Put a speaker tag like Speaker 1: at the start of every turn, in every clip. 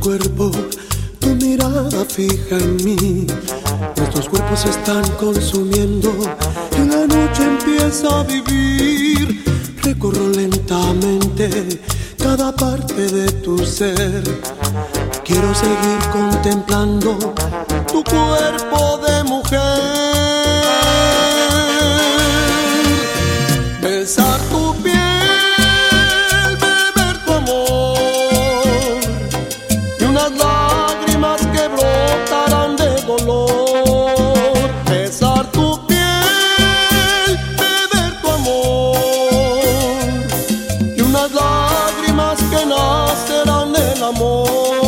Speaker 1: cuerpo, tu mirada fija en mí. Nuestros cuerpos se están consumiendo y la noche empieza a vivir. Recorro lentamente cada parte de tu ser. Quiero seguir contemplando tu cuerpo de mujer. Besar tu piel, beber tu amor y unas lágrimas que brotarán de dolor. Besar tu piel, beber tu amor y unas lágrimas que nacerán del amor.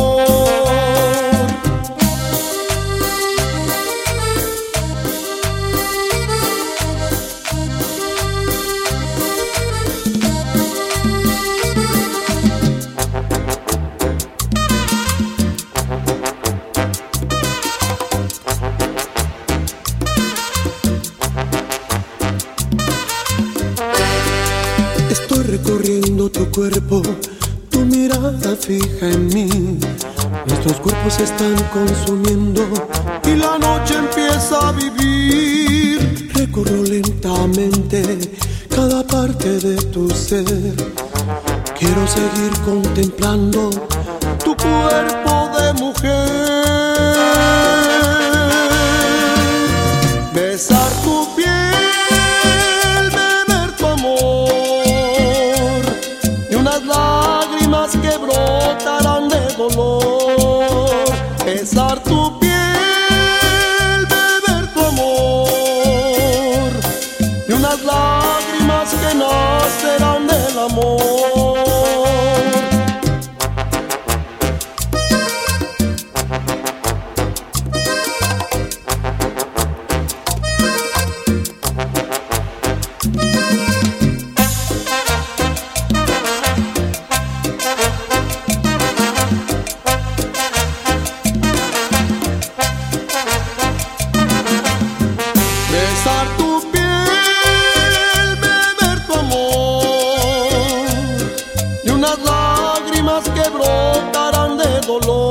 Speaker 1: Estoy recorriendo tu cuerpo, tu mirada fija en mí. Nuestros cuerpos se están consumiendo y la noche empieza a vivir. Recorro lentamente cada parte de tu ser. Quiero seguir contemplando tu cuerpo de mujer. Besar tu piel, lágrimas que brotarán de dolor. Besar tu piel, beber tu amor y unas lágrimas que nacerán del amor. Besar tu piel, beber tu amor y unas lágrimas que brotarán de dolor.